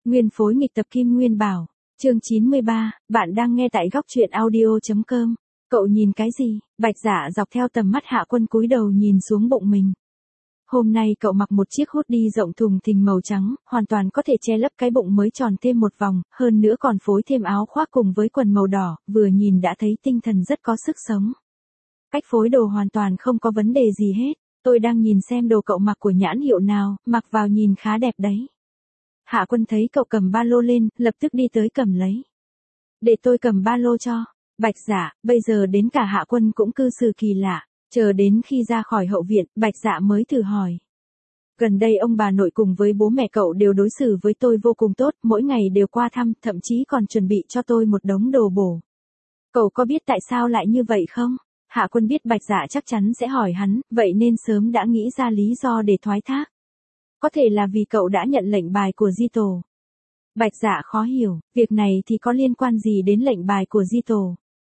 Nguyên phối nghịch tập Kim Nguyên Bảo. Chương 93, bạn đang nghe tại góc truyện audio.com. Cậu nhìn cái gì? Bạch Dạ dọc theo tầm mắt Hạ Quân cúi đầu nhìn xuống bụng mình. Hôm nay cậu mặc một chiếc hoodie rộng thùng thình màu trắng, hoàn toàn có thể che lấp cái bụng mới tròn thêm một vòng, hơn nữa còn phối thêm áo khoác cùng với quần màu đỏ, vừa nhìn đã thấy tinh thần rất có sức sống. Cách phối đồ hoàn toàn không có vấn đề gì hết. Tôi đang nhìn xem đồ cậu mặc của nhãn hiệu nào, mặc vào nhìn khá đẹp đấy. Hạ Quân thấy cậu cầm ba lô lên, lập tức đi tới cầm lấy. Để tôi cầm ba lô cho. Bạch Dạ, bây giờ đến cả Hạ Quân cũng cư xử kỳ lạ. Chờ đến khi ra khỏi hậu viện, Bạch Dạ mới thử hỏi. Gần đây ông bà nội cùng với bố mẹ cậu đều đối xử với tôi vô cùng tốt, mỗi ngày đều qua thăm, thậm chí còn chuẩn bị cho tôi một đống đồ bổ. Cậu có biết tại sao lại như vậy không? Hạ Quân biết Bạch Dạ chắc chắn sẽ hỏi hắn, vậy nên sớm đã nghĩ ra lý do để thoái thác. Có thể là vì cậu đã nhận lệnh bài của Di Tổ. Bạch Dạ khó hiểu, việc này thì có liên quan gì đến lệnh bài của Di Tổ?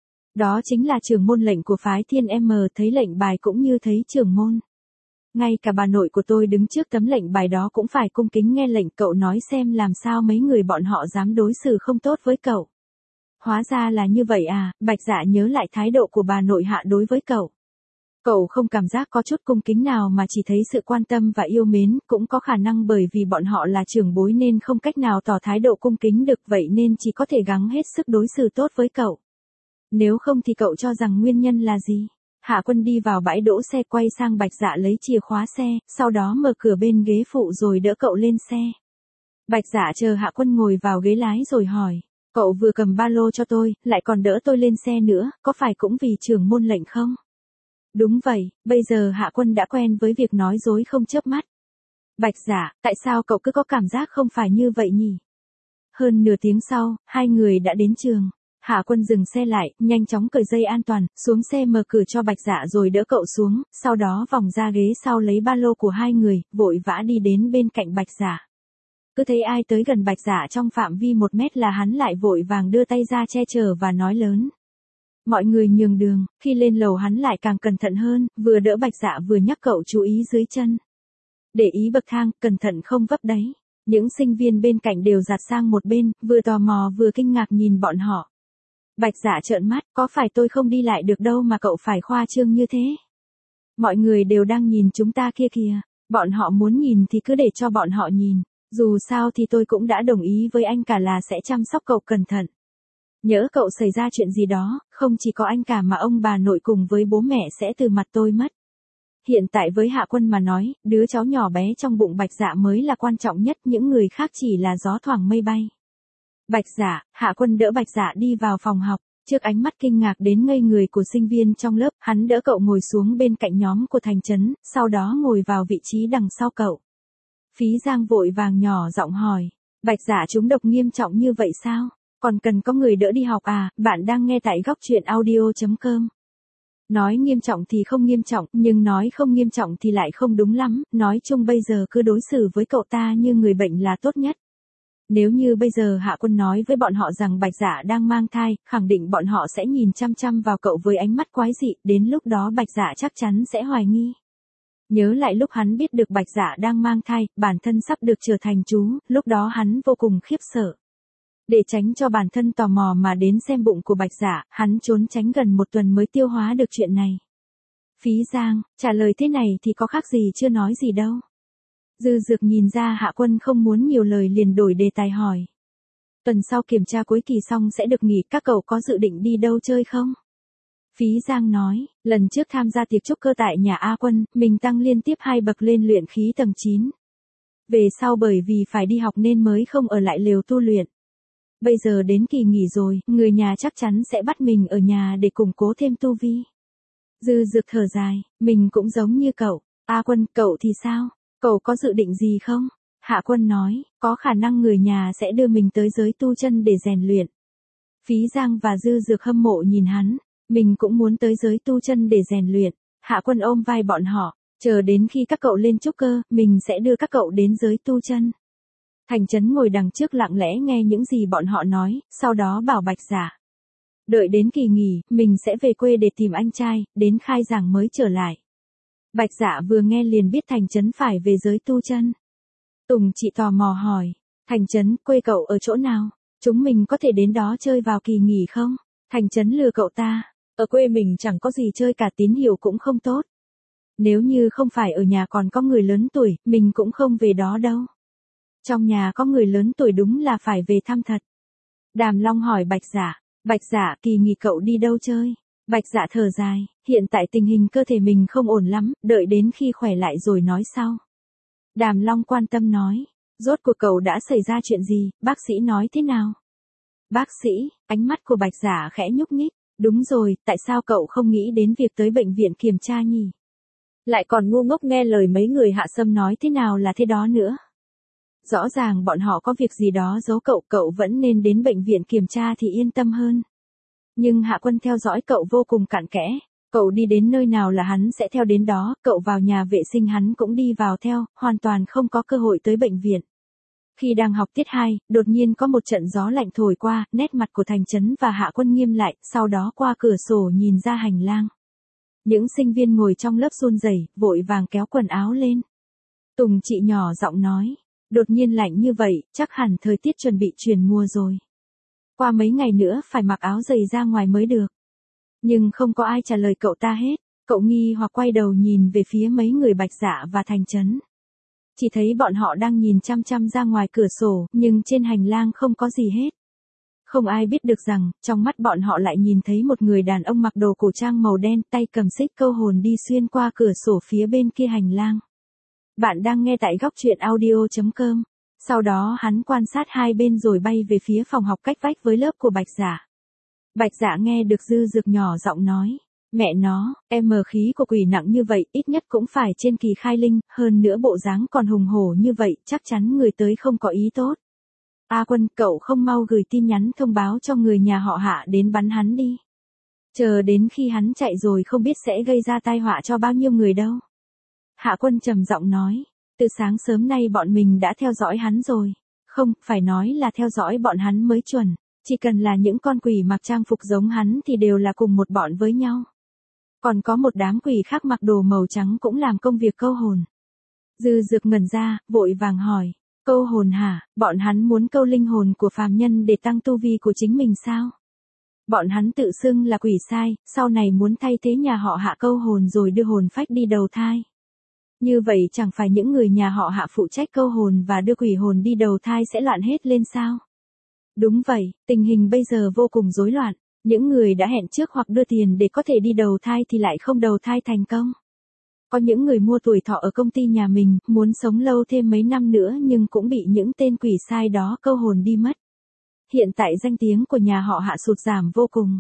Đó chính là trưởng môn lệnh của phái Thiên M, thấy lệnh bài cũng như thấy trưởng môn. Ngay cả bà nội của tôi đứng trước tấm lệnh bài đó cũng phải cung kính nghe lệnh, cậu nói xem làm sao mấy người bọn họ dám đối xử không tốt với cậu. Hóa ra là như vậy à, Bạch Dạ nhớ lại thái độ của bà nội Hạ đối với cậu. Cậu không cảm giác có chút cung kính nào mà chỉ thấy sự quan tâm và yêu mến, cũng có khả năng bởi vì bọn họ là trưởng bối nên không cách nào tỏ thái độ cung kính được, vậy nên chỉ có thể gắng hết sức đối xử tốt với cậu. Nếu không thì cậu cho rằng nguyên nhân là gì? Hạ Quân đi vào bãi đỗ xe, quay sang Bạch Dạ lấy chìa khóa xe, sau đó mở cửa bên ghế phụ rồi đỡ cậu lên xe. Bạch Dạ chờ Hạ Quân ngồi vào ghế lái rồi hỏi, cậu vừa cầm ba lô cho tôi, lại còn đỡ tôi lên xe nữa, có phải cũng vì trưởng môn lệnh không? Đúng vậy, bây giờ Hạ Quân đã quen với việc nói dối không chớp mắt. Bạch Dạ, tại sao cậu cứ có cảm giác không phải như vậy nhỉ? Hơn nửa tiếng sau, hai người đã đến trường. Hạ Quân dừng xe lại, nhanh chóng cởi dây an toàn, xuống xe mở cửa cho Bạch Dạ rồi đỡ cậu xuống, sau đó vòng ra ghế sau lấy ba lô của hai người, vội vã đi đến bên cạnh Bạch Dạ. Cứ thấy ai tới gần Bạch Dạ trong phạm vi 1 mét là hắn lại vội vàng đưa tay ra che chở và nói lớn. Mọi người nhường đường, khi lên lầu hắn lại càng cẩn thận hơn, vừa đỡ Bạch Dạ vừa nhắc cậu chú ý dưới chân. Để ý bậc thang, cẩn thận không vấp đấy. Những sinh viên bên cạnh đều dạt sang một bên, vừa tò mò vừa kinh ngạc nhìn bọn họ. Bạch Dạ trợn mắt, có phải tôi không đi lại được đâu mà cậu phải khoa trương như thế? Mọi người đều đang nhìn chúng ta kia kìa, bọn họ muốn nhìn thì cứ để cho bọn họ nhìn, dù sao thì tôi cũng đã đồng ý với anh cả là sẽ chăm sóc cậu cẩn thận. Nhỡ cậu xảy ra chuyện gì đó, không chỉ có anh cả mà ông bà nội cùng với bố mẹ sẽ từ mặt tôi mất. Hiện tại với Hạ Quân mà nói, đứa cháu nhỏ bé trong bụng Bạch Dạ mới là quan trọng nhất, những người khác chỉ là gió thoảng mây bay. Bạch Dạ, Hạ Quân đỡ Bạch Dạ đi vào phòng học, trước ánh mắt kinh ngạc đến ngây người của sinh viên trong lớp, hắn đỡ cậu ngồi xuống bên cạnh nhóm của Thành Trấn, sau đó ngồi vào vị trí đằng sau cậu. Phí Giang vội vàng nhỏ giọng hỏi, Bạch Dạ trúng độc nghiêm trọng như vậy sao? Còn cần có người đỡ đi học à? Bạn đang nghe tại góc truyện audio.com. Nói nghiêm trọng thì không nghiêm trọng, nhưng nói không nghiêm trọng thì lại không đúng lắm, nói chung bây giờ cứ đối xử với cậu ta như người bệnh là tốt nhất. Nếu như bây giờ Hạ Quân nói với bọn họ rằng Bạch Dạ đang mang thai, khẳng định bọn họ sẽ nhìn chăm chăm vào cậu với ánh mắt quái dị, đến lúc đó Bạch Dạ chắc chắn sẽ hoài nghi. Nhớ lại lúc hắn biết được Bạch Dạ đang mang thai, bản thân sắp được trở thành chú, lúc đó hắn vô cùng khiếp sợ. Để tránh cho bản thân tò mò mà đến xem bụng của Bạch Dạ, hắn trốn tránh gần 1 tuần mới tiêu hóa được chuyện này. Phí Giang, trả lời thế này thì có khác gì chưa nói gì đâu. Dư Dược nhìn ra Hạ Quân không muốn nhiều lời liền đổi đề tài hỏi. Tuần sau kiểm tra cuối kỳ xong sẽ được nghỉ, các cậu có dự định đi đâu chơi không? Phí Giang nói, lần trước tham gia tiệc trúc cơ tại nhà A Quân, mình tăng liên tiếp 2 bậc lên luyện khí tầng 9. Về sau bởi vì phải đi học nên mới không ở lại lều tu luyện. Bây giờ đến kỳ nghỉ rồi, người nhà chắc chắn sẽ bắt mình ở nhà để củng cố thêm tu vi. Dư Dược thở dài, mình cũng giống như cậu. A Quân, cậu thì sao? Cậu có dự định gì không? Hạ Quân nói, có khả năng người nhà sẽ đưa mình tới giới tu chân để rèn luyện. Phí Giang và Dư Dược hâm mộ nhìn hắn, mình cũng muốn tới giới tu chân để rèn luyện. Hạ Quân ôm vai bọn họ, chờ đến khi các cậu lên trúc cơ, mình sẽ đưa các cậu đến giới tu chân. Thành Trấn ngồi đằng trước lặng lẽ nghe những gì bọn họ nói, sau đó bảo Bạch Dạ. Đợi đến kỳ nghỉ, mình sẽ về quê để tìm anh trai, đến khai giảng mới trở lại. Bạch Dạ vừa nghe liền biết Thành Trấn phải về giới tu chân. Tùng chị tò mò hỏi, Thành Trấn, quê cậu ở chỗ nào? Chúng mình có thể đến đó chơi vào kỳ nghỉ không? Thành Trấn lừa cậu ta. Ở quê mình chẳng có gì chơi cả, tín hiệu cũng không tốt. Nếu như không phải ở nhà còn có người lớn tuổi, mình cũng không về đó đâu. Trong nhà có người lớn tuổi đúng là phải về thăm thật. Đàm Long hỏi Bạch Dạ. Bạch Dạ, kỳ nghỉ cậu đi đâu chơi? Bạch Dạ thở dài, hiện tại tình hình cơ thể mình không ổn lắm, đợi đến khi khỏe lại rồi nói sau. Đàm Long quan tâm nói, rốt cuộc cậu đã xảy ra chuyện gì, bác sĩ nói thế nào? Bác sĩ, ánh mắt của Bạch Dạ khẽ nhúc nhích, đúng rồi, tại sao cậu không nghĩ đến việc tới bệnh viện kiểm tra nhỉ? Lại còn ngu ngốc nghe lời mấy người Hạ Sâm nói thế nào là thế đó nữa. Rõ ràng bọn họ có việc gì đó giấu cậu, cậu vẫn nên đến bệnh viện kiểm tra thì yên tâm hơn. Nhưng Hạ Quân theo dõi cậu vô cùng cặn kẽ, cậu đi đến nơi nào là hắn sẽ theo đến đó, cậu vào nhà vệ sinh hắn cũng đi vào theo, hoàn toàn không có cơ hội tới bệnh viện. Khi đang học tiết 2, đột nhiên có một trận gió lạnh thổi qua, nét mặt của Thành Trấn và Hạ Quân nghiêm lại, sau đó qua cửa sổ nhìn ra hành lang. Những sinh viên ngồi trong lớp run rẩy, vội vàng kéo quần áo lên. Tùng chị nhỏ giọng nói, đột nhiên lạnh như vậy, chắc hẳn thời tiết chuẩn bị chuyển mùa rồi. Qua mấy ngày nữa phải mặc áo dày ra ngoài mới được. Nhưng không có ai trả lời cậu ta hết, cậu nghi hoặc quay đầu nhìn về phía mấy người Bạch Dạ và Thành Trấn. Chỉ thấy bọn họ đang nhìn chăm chăm ra ngoài cửa sổ, nhưng trên hành lang không có gì hết. Không ai biết được rằng, trong mắt bọn họ lại nhìn thấy một người đàn ông mặc đồ cổ trang màu đen, tay cầm xích câu hồn đi xuyên qua cửa sổ phía bên kia hành lang. Bạn đang nghe tại góc truyện audio.com. Sau đó hắn quan sát hai bên rồi bay về phía phòng học cách vách với lớp của Bạch Dạ. Bạch Dạ nghe được Dư Dược nhỏ giọng nói, mẹ nó, em mờ khí của quỷ nặng như vậy, ít nhất cũng phải trên kỳ khai linh, hơn nữa bộ dáng còn hùng hổ như vậy, chắc chắn người tới không có ý tốt. A Quân, cậu không mau gửi tin nhắn thông báo cho người nhà họ Hạ đến bắn hắn đi. Chờ đến khi hắn chạy rồi không biết sẽ gây ra tai họa cho bao nhiêu người đâu. Hạ Quân trầm giọng nói, từ sáng sớm nay bọn mình đã theo dõi hắn rồi. Không, phải nói là theo dõi bọn hắn mới chuẩn. Chỉ cần là những con quỷ mặc trang phục giống hắn thì đều là cùng một bọn với nhau. Còn có một đám quỷ khác mặc đồ màu trắng cũng làm công việc câu hồn. Dư Dược ngẩn ra, vội vàng hỏi, câu hồn hả, bọn hắn muốn câu linh hồn của phàm nhân để tăng tu vi của chính mình sao? Bọn hắn tự xưng là quỷ sai, sau này muốn thay thế nhà họ Hạ câu hồn rồi đưa hồn phách đi đầu thai. Như vậy chẳng phải những người nhà họ Hạ phụ trách câu hồn và đưa quỷ hồn đi đầu thai sẽ loạn hết lên sao? Đúng vậy, tình hình bây giờ vô cùng rối loạn, những người đã hẹn trước hoặc đưa tiền để có thể đi đầu thai thì lại không đầu thai thành công. Có những người mua tuổi thọ ở công ty nhà mình, muốn sống lâu thêm mấy năm nữa nhưng cũng bị những tên quỷ sai đó câu hồn đi mất. Hiện tại danh tiếng của nhà họ Hạ sụt giảm vô cùng.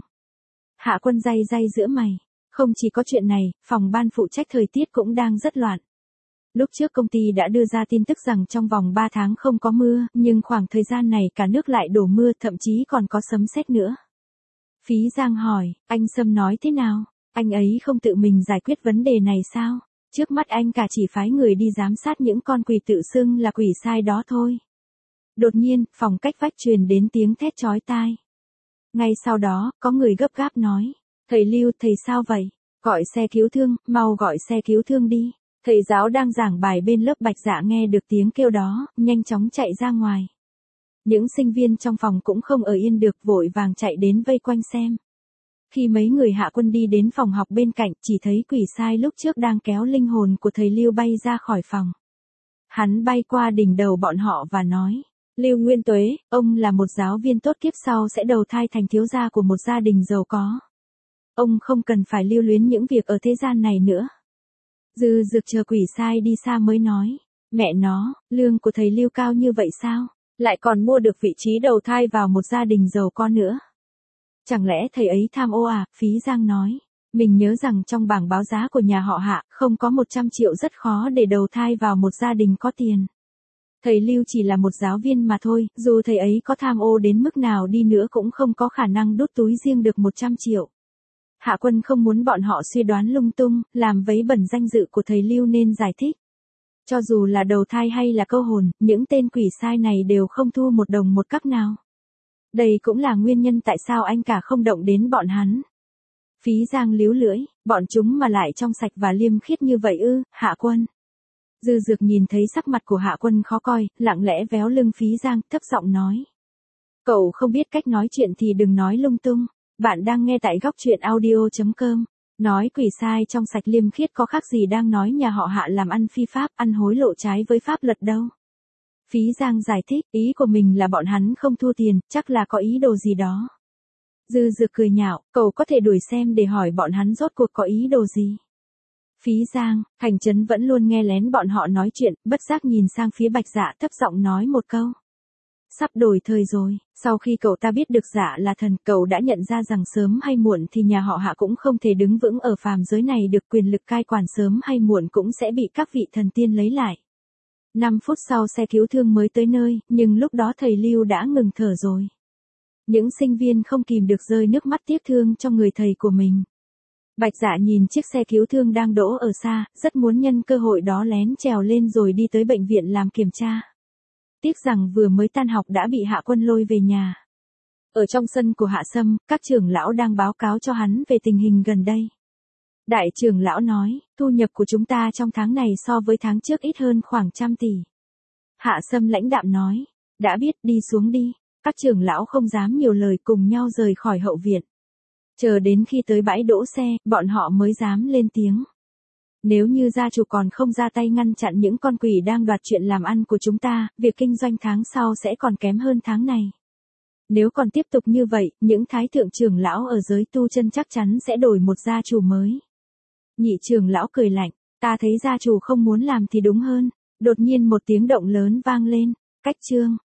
Hạ Quân day giữa mày, không chỉ có chuyện này, phòng ban phụ trách thời tiết cũng đang rất loạn. Lúc trước công ty đã đưa ra tin tức rằng trong vòng 3 tháng không có mưa, nhưng khoảng thời gian này cả nước lại đổ mưa, thậm chí còn có sấm sét nữa. Phí Giang hỏi, anh Sâm nói thế nào? Anh ấy không tự mình giải quyết vấn đề này sao? Trước mắt anh cả chỉ phái người đi giám sát những con quỷ tự xưng là quỷ sai đó thôi. Đột nhiên, phòng cách vách truyền đến tiếng thét chói tai. Ngay sau đó, có người gấp gáp nói, thầy Lưu, thầy sao vậy? Gọi xe cứu thương, mau gọi xe cứu thương đi. Thầy giáo đang giảng bài bên lớp Bạch Dạ nghe được tiếng kêu đó, nhanh chóng chạy ra ngoài. Những sinh viên trong phòng cũng không ở yên được, vội vàng chạy đến vây quanh xem. Khi mấy người Hạ Quân đi đến phòng học bên cạnh, chỉ thấy quỷ sai lúc trước đang kéo linh hồn của thầy Lưu bay ra khỏi phòng. Hắn bay qua đỉnh đầu bọn họ và nói, Lưu Nguyên Tuế, ông là một giáo viên tốt, kiếp sau sẽ đầu thai thành thiếu gia của một gia đình giàu có. Ông không cần phải lưu luyến những việc ở thế gian này nữa. Dư Dược chờ quỷ sai đi xa mới nói, mẹ nó, lương của thầy Lưu cao như vậy sao? Lại còn mua được vị trí đầu thai vào một gia đình giàu có nữa. Chẳng lẽ thầy ấy tham ô à? Phí Giang nói, mình nhớ rằng trong bảng báo giá của nhà họ Hạ không có 100 triệu, rất khó để đầu thai vào một gia đình có tiền. Thầy Lưu chỉ là một giáo viên mà thôi, dù thầy ấy có tham ô đến mức nào đi nữa cũng không có khả năng đút túi riêng được 100 triệu. Hạ Quân không muốn bọn họ suy đoán lung tung, làm vấy bẩn danh dự của thầy Lưu nên giải thích. Cho dù là đầu thai hay là câu hồn, những tên quỷ sai này đều không thu một đồng một cắc nào. Đây cũng là nguyên nhân tại sao anh cả không động đến bọn hắn. Phí Giang líu lưỡi, bọn chúng mà lại trong sạch và liêm khiết như vậy ư? Hạ Quân. Dư Dược nhìn thấy sắc mặt của Hạ Quân khó coi, lặng lẽ véo lưng Phí Giang, thấp giọng nói. Cậu không biết cách nói chuyện thì đừng nói lung tung. Bạn đang nghe tại góc truyện audio.com. Nói quỷ sai trong sạch liêm khiết có khác gì đang nói nhà họ Hạ làm ăn phi pháp, ăn hối lộ trái với pháp luật đâu. Phí Giang giải thích, ý của mình là bọn hắn không thu tiền, chắc là có ý đồ gì đó. Dư Dược cười nhạo, cậu có thể đuổi xem để hỏi bọn hắn rốt cuộc có ý đồ gì. Phí Giang, Thành Trấn vẫn luôn nghe lén bọn họ nói chuyện, bất giác nhìn sang phía Bạch Dạ thấp giọng nói một câu. Sắp đổi thời rồi, sau khi cậu ta biết được Dạ là thần, cậu đã nhận ra rằng sớm hay muộn thì nhà họ Hạ cũng không thể đứng vững ở phàm giới này được, quyền lực cai quản sớm hay muộn cũng sẽ bị các vị thần tiên lấy lại. 5 phút sau xe cứu thương mới tới nơi, nhưng lúc đó thầy Lưu đã ngừng thở rồi. Những sinh viên không kìm được rơi nước mắt tiếc thương cho người thầy của mình. Bạch Dạ nhìn chiếc xe cứu thương đang đỗ ở xa, rất muốn nhân cơ hội đó lén trèo lên rồi đi tới bệnh viện làm kiểm tra. Tiếc rằng vừa mới tan học đã bị Hạ Quân lôi về nhà. Ở trong sân của Hạ Sâm, các trưởng lão đang báo cáo cho hắn về tình hình gần đây. Đại trưởng lão nói, thu nhập của chúng ta trong tháng này so với tháng trước ít hơn khoảng 100 tỷ. Hạ Sâm lãnh đạm nói, đã biết, đi xuống đi. Các trưởng lão không dám nhiều lời, cùng nhau rời khỏi hậu viện. Chờ đến khi tới bãi đỗ xe, bọn họ mới dám lên tiếng. Nếu như gia chủ còn không ra tay ngăn chặn những con quỷ đang đoạt chuyện làm ăn của chúng ta, việc kinh doanh tháng sau sẽ còn kém hơn tháng này. Nếu còn tiếp tục như vậy, những thái thượng trưởng lão ở giới tu chân chắc chắn sẽ đổi một gia chủ mới. Nhị trưởng lão cười lạnh, ta thấy gia chủ không muốn làm thì đúng hơn. Đột nhiên một tiếng động lớn vang lên, cách chương.